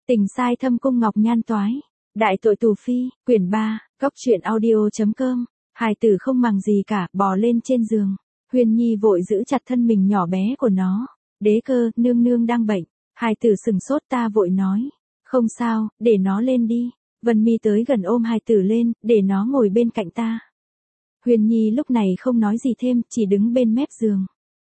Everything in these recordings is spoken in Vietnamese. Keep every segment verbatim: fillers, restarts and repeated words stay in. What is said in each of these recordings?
Tình sai thâm cung ngọc nhan toái. Đại tội tù phi, quyển ba, cốc truyện audio.com. Hài tử không màng gì cả, bò lên trên giường. Huyền Nhi vội giữ chặt thân mình nhỏ bé của nó. Đế Cơ, nương nương đang bệnh. Hài tử sừng sốt, ta vội nói. Không sao, để nó lên đi. Vân Mi tới gần ôm hài tử lên, để nó ngồi bên cạnh ta. Huyền Nhi lúc này không nói gì thêm, chỉ đứng bên mép giường.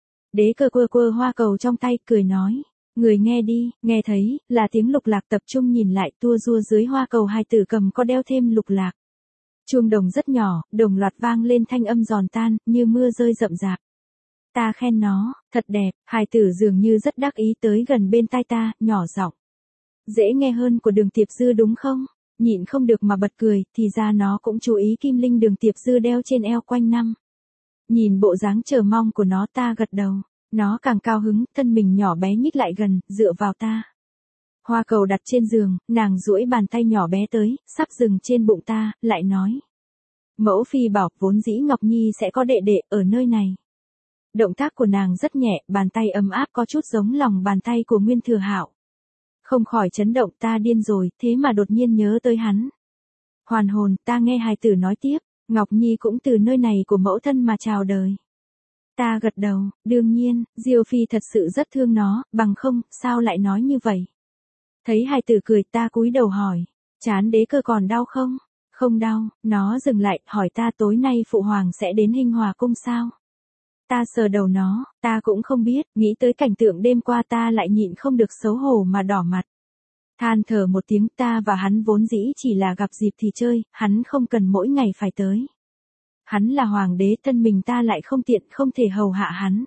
Đế Cơ quơ quơ hoa cầu trong tay, cười nói. Người nghe đi, nghe thấy, là tiếng lục lạc. Tập trung nhìn lại, tua rua dưới hoa cầu hài tử cầm có đeo thêm lục lạc. Chuông đồng rất nhỏ, đồng loạt vang lên thanh âm giòn tan, như mưa rơi rậm rạp. Ta khen nó, thật đẹp, hài tử dường như rất đắc ý tới gần bên tai ta, nhỏ giọng. Dễ nghe hơn của Đường Tiệp Dư đúng không? Nhịn không được mà bật cười, thì ra nó cũng chú ý kim linh Đường Tiệp Dư đeo trên eo quanh năm. Nhìn bộ dáng chờ mong của nó, ta gật đầu. Nó càng cao hứng, thân mình nhỏ bé nhích lại gần, dựa vào ta. Hoa cầu đặt trên giường, nàng duỗi bàn tay nhỏ bé tới, sắp dừng trên bụng ta, lại nói. Mẫu phi bảo vốn dĩ Ngọc Nhi sẽ có đệ đệ ở nơi này. Động tác của nàng rất nhẹ, bàn tay ấm áp có chút giống lòng bàn tay của Nguyên Thừa Hạo. Không khỏi chấn động, ta điên rồi, thế mà đột nhiên nhớ tới hắn. Hoàn hồn, ta nghe hài tử nói tiếp, Ngọc Nhi cũng từ nơi này của mẫu thân mà chào đời. Ta gật đầu, đương nhiên, Diêu Phi thật sự rất thương nó, bằng không, sao lại nói như vậy? Thấy hài tử cười, ta cúi đầu hỏi, chán Đế Cơ còn đau không? Không đau, nó dừng lại, hỏi ta tối nay Phụ Hoàng sẽ đến Hinh Hòa Cung sao? Ta sờ đầu nó, ta cũng không biết, nghĩ tới cảnh tượng đêm qua ta lại nhịn không được xấu hổ mà đỏ mặt. Than thở một tiếng, ta và hắn vốn dĩ chỉ là gặp dịp thì chơi, hắn không cần mỗi ngày phải tới. Hắn là hoàng đế, thân mình ta lại không tiện, không thể hầu hạ hắn.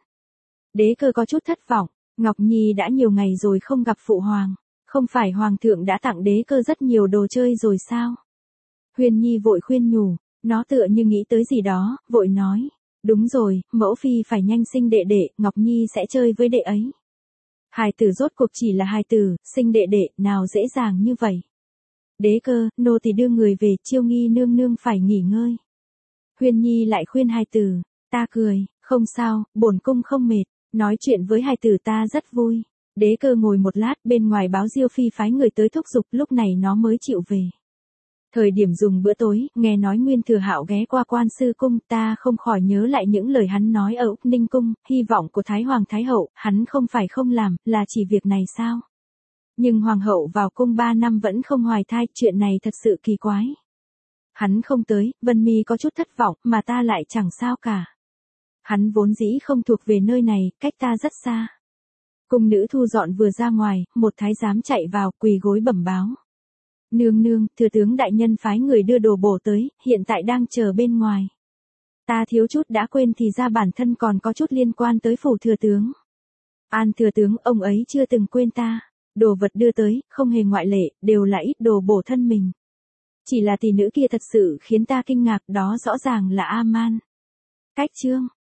Đế Cơ có chút thất vọng, Ngọc Nhi đã nhiều ngày rồi không gặp Phụ Hoàng, không phải Hoàng thượng đã tặng Đế Cơ rất nhiều đồ chơi rồi sao? Huyền Nhi vội khuyên nhủ, nó tựa như nghĩ tới gì đó, vội nói, đúng rồi, mẫu phi phải nhanh sinh đệ đệ, Ngọc Nhi sẽ chơi với đệ ấy. Hài tử rốt cuộc chỉ là hài tử, sinh đệ đệ, nào dễ dàng như vậy. Đế Cơ, nô tỳ đưa người về, Chiêu Nghi nương nương phải nghỉ ngơi. Huyền Nhi lại khuyên hài tử, ta cười, không sao, bổn cung không mệt, nói chuyện với hài tử ta rất vui. Đế Cơ ngồi một lát, bên ngoài báo Diêu Phi phái người tới thúc giục, lúc này nó mới chịu về. Thời điểm dùng bữa tối, nghe nói Nguyên Thừa Hạo ghé qua Quan Sư Cung, ta không khỏi nhớ lại những lời hắn nói ở Úc Ninh Cung, hy vọng của Thái Hoàng Thái Hậu, hắn không phải không làm, là chỉ việc này sao? Nhưng Hoàng hậu vào cung ba năm vẫn không hoài thai, chuyện này thật sự kỳ quái. Hắn không tới, Vân Mi có chút thất vọng, mà ta lại chẳng sao cả. Hắn vốn dĩ không thuộc về nơi này, cách ta rất xa. Cung nữ thu dọn vừa ra ngoài, một thái giám chạy vào, quỳ gối bẩm báo. Nương nương, thừa tướng đại nhân phái người đưa đồ bổ tới, hiện tại đang chờ bên ngoài. Ta thiếu chút đã quên thì ra bản thân còn có chút liên quan tới phủ thừa tướng. An thừa tướng, ông ấy chưa từng quên ta. Đồ vật đưa tới, không hề ngoại lệ, đều là ít đồ bổ thân mình. Chỉ là tỷ nữ kia thật sự khiến ta kinh ngạc, đó rõ ràng là A-man. Cách chương.